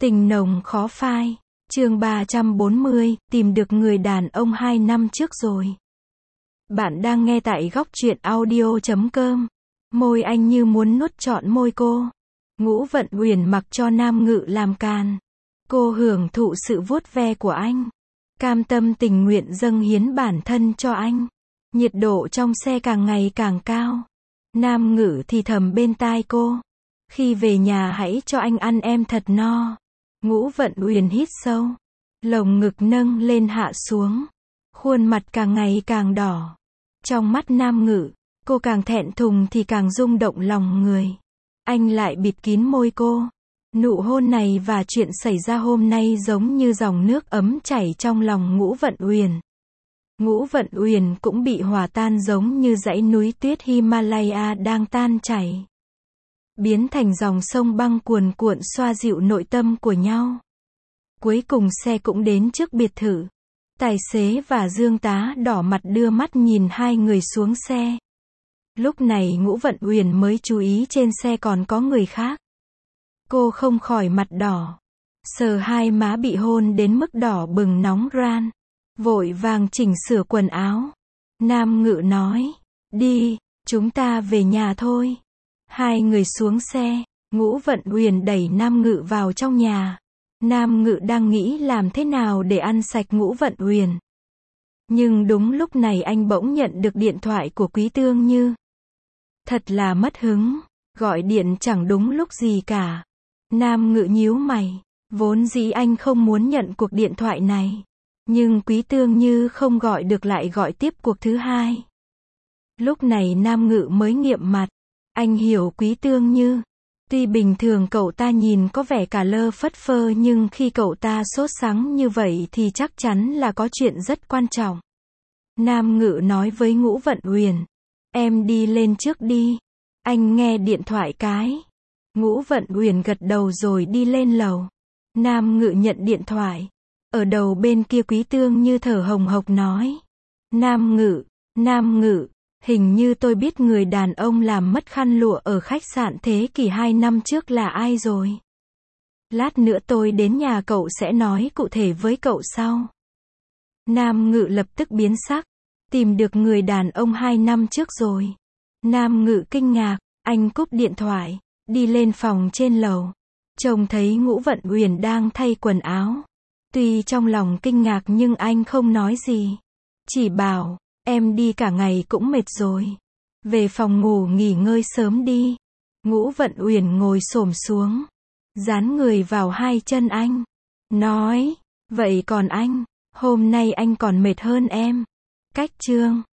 Tình nồng khó phai. Chương 340, tìm được người đàn ông 2 năm trước rồi. Bạn đang nghe tại góc truyện audio.com. Môi anh như muốn nuốt trọn môi cô. Ngũ Vận Uyển mặc cho Nam Ngự làm càn. Cô hưởng thụ sự vuốt ve của anh. Cam tâm tình nguyện dâng hiến bản thân cho anh. Nhiệt độ trong xe càng ngày càng cao. Nam Ngự thì thầm bên tai cô. Khi về nhà hãy cho anh ăn em thật no. Ngũ Vận Uyển hít sâu. Lồng ngực nâng lên hạ xuống. Khuôn mặt càng ngày càng đỏ. Trong mắt Nam Ngự, cô càng thẹn thùng thì càng rung động lòng người. Anh lại bịt kín môi cô. Nụ hôn này và chuyện xảy ra hôm nay giống như dòng nước ấm chảy trong lòng Ngũ Vận Uyển. Ngũ Vận Uyển cũng bị hòa tan giống như dãy núi tuyết Himalaya đang tan chảy. Biến thành dòng sông băng cuồn cuộn xoa dịu nội tâm của nhau. Cuối cùng xe cũng đến trước biệt thự. Tài xế và Dương tá đỏ mặt đưa mắt nhìn hai người xuống xe. Lúc này Ngũ Vận Uyển mới chú ý trên xe còn có người khác. Cô không khỏi mặt đỏ. Sờ hai má bị hôn đến mức đỏ bừng nóng ran. Vội vàng chỉnh sửa quần áo. Nam Ngự nói, đi, chúng ta về nhà thôi. Hai người xuống xe, Ngũ Vận Uyển đẩy Nam Ngự vào trong nhà. Nam Ngự đang nghĩ làm thế nào để ăn sạch Ngũ Vận Uyển. Nhưng đúng lúc này anh bỗng nhận được điện thoại của Quý Tương Như. Thật là mất hứng, gọi điện chẳng đúng lúc gì cả. Nam Ngự nhíu mày, vốn dĩ anh không muốn nhận cuộc điện thoại này. Nhưng Quý Tương Như không gọi được lại gọi tiếp cuộc thứ hai. Lúc này Nam Ngự mới nghiệm mặt. Anh hiểu Quý Tương Như. Tuy bình thường cậu ta nhìn có vẻ cả lơ phất phơ nhưng khi cậu ta sốt sắng như vậy thì chắc chắn là có chuyện rất quan trọng. Nam Ngự nói với Ngũ Vận Uyển. Em đi lên trước đi. Anh nghe điện thoại cái. Ngũ Vận Uyển gật đầu rồi đi lên lầu. Nam Ngự nhận điện thoại. Ở đầu bên kia Quý Tương Như thở hồng hộc nói. Nam Ngự, hình như tôi biết người đàn ông làm mất khăn lụa ở khách sạn Thế Kỷ 2 năm trước là ai rồi. Lát nữa tôi đến nhà cậu sẽ nói cụ thể với cậu sau. Nam Ngự lập tức biến sắc. Tìm được người đàn ông 2 năm trước rồi. Nam Ngự kinh ngạc, anh cúp điện thoại, đi lên phòng trên lầu. Trông thấy Ngũ Vận Uyển đang thay quần áo. Tuy trong lòng kinh ngạc nhưng anh không nói gì. Chỉ bảo, em đi cả ngày cũng mệt rồi. Về phòng ngủ nghỉ ngơi sớm đi. Ngũ Vận Uyển ngồi xổm xuống. Dán người vào hai chân anh. Nói, vậy còn anh, hôm nay anh còn mệt hơn em. Cách chương